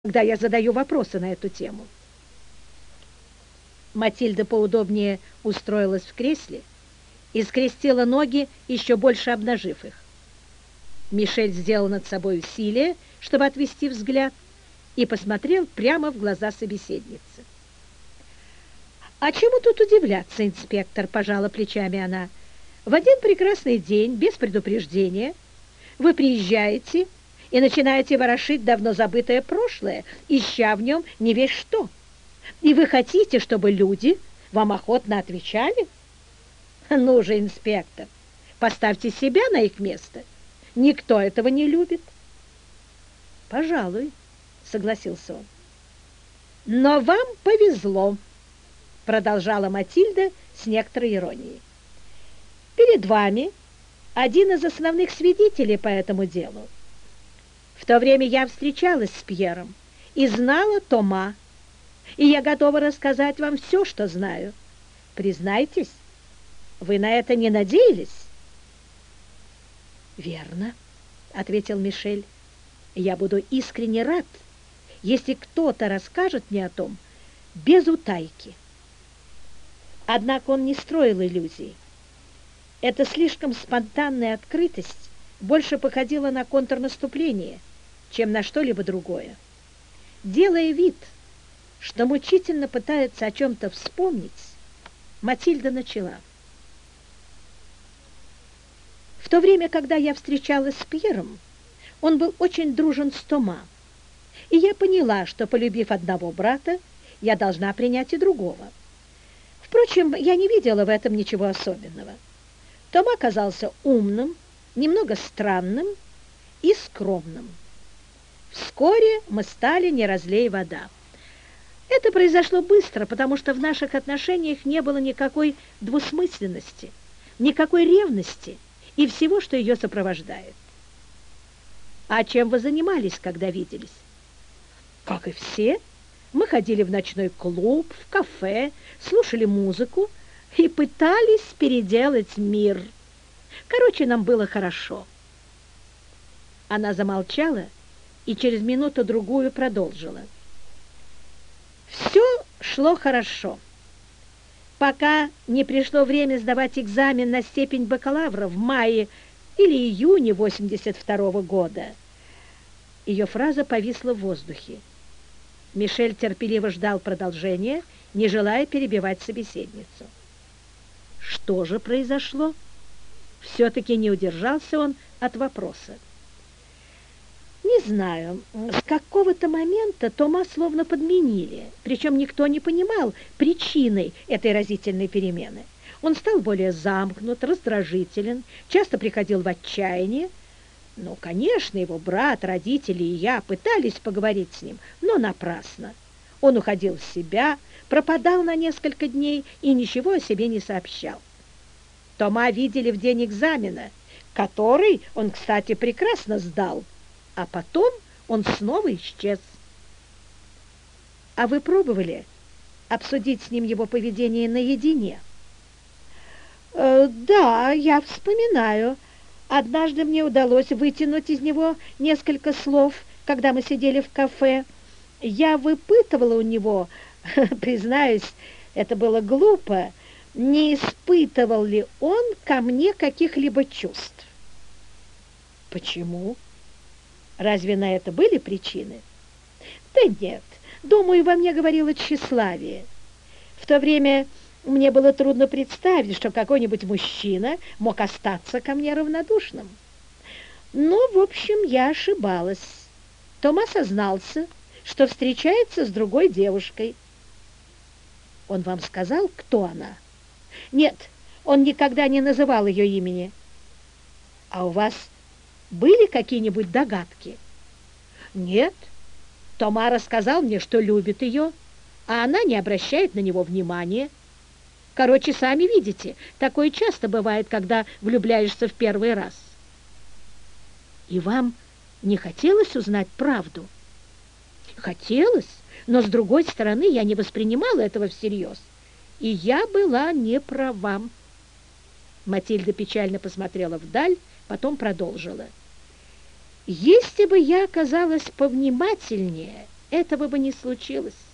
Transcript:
когда я задаю вопросы на эту тему. Матильда поудобнее устроилась в кресле и скрестила ноги, еще больше обнажив их. Мишель сделал над собой усилие, чтобы отвести взгляд, и посмотрел прямо в глаза собеседницы. «А чему тут удивляться, инспектор?» – пожала плечами она. «В один прекрасный день, без предупреждения, вы приезжаете и начинаете ворошить давно забытое прошлое, ища в нем не весь что. И вы хотите, чтобы люди вам охотно отвечали? Ну же, инспектор, поставьте себя на их место. Никто этого не любит». «Пожалуй», — согласился он. «Но вам повезло», — продолжала Матильда с некоторой иронией. «Перед вами один из основных свидетелей по этому делу. В то время я встречалась с Пьером и знала Тома, и я готова рассказать вам все, что знаю. Признайтесь, вы на это не надеялись?» «Верно», — ответил Мишель. «Я буду искренне рад, если кто-то расскажет мне о том без утайки». Однако он не строил иллюзий. Эта слишком спонтанная открытость больше походила на контрнаступление, чем на что-либо другое. Делая вид, что мучительно пытается о чем-то вспомнить, Матильда начала. «В то время, когда я встречалась с Пьером, он был очень дружен с Тома, и я поняла, что, полюбив одного брата, я должна принять и другого. Впрочем, я не видела в этом ничего особенного. Тома оказался умным, немного странным и скромным. Вскоре мы стали не разлей вода. Это произошло быстро, потому что в наших отношениях не было никакой двусмысленности, никакой ревности и всего, что ее сопровождает. А чем вы занимались, когда виделись? Как и все, мы ходили в ночной клуб, в кафе, слушали музыку и пытались переделать мир. Короче, нам было хорошо. Она замолчала и через минуту-другую продолжила. Все шло хорошо, пока не пришло время сдавать экзамен на степень бакалавра в мае или июне 82-го года. Ее фраза повисла в воздухе. Мишель терпеливо ждал продолжения, не желая перебивать собеседницу. Что же произошло? Все-таки не удержался он от вопроса. Не знаю, с какого-то момента Тома словно подменили, причем никто не понимал причиной этой разительной перемены. Он стал более замкнут, раздражителен, часто приходил в отчаяние. Ну, конечно, его брат, родители и я пытались поговорить с ним, но напрасно. Он уходил в себя, пропадал на несколько дней и ничего о себе не сообщал. Тома видели в день экзамена, который он, кстати, прекрасно сдал, а потом он снова исчез. А вы пробовали обсудить с ним его поведение наедине? Да, я вспоминаю. Однажды мне удалось вытянуть из него несколько слов, когда мы сидели в кафе. Я выпытывала у него, признаюсь, это было глупо, не испытывал ли он ко мне каких-либо чувств. Почему? Разве на это были причины? Да нет, думаю, во мне говорило тщеславие. В то время мне было трудно представить, что какой-нибудь мужчина мог остаться ко мне равнодушным. Но, в общем, я ошибалась. Тома сознался, что встречается с другой девушкой. Он вам сказал, кто она? Нет, он никогда не называл ее имени. А у вас были какие-нибудь догадки? Нет. Тома рассказал мне, что любит ее, а она не обращает на него внимания. Короче, сами видите, такое часто бывает, когда влюбляешься в первый раз. И вам не хотелось узнать правду? Хотелось, но, с другой стороны, я не воспринимала этого всерьез. И я была не права. Матильда печально посмотрела вдаль, потом продолжила. Если бы я оказалась повнимательнее, этого бы не случилось.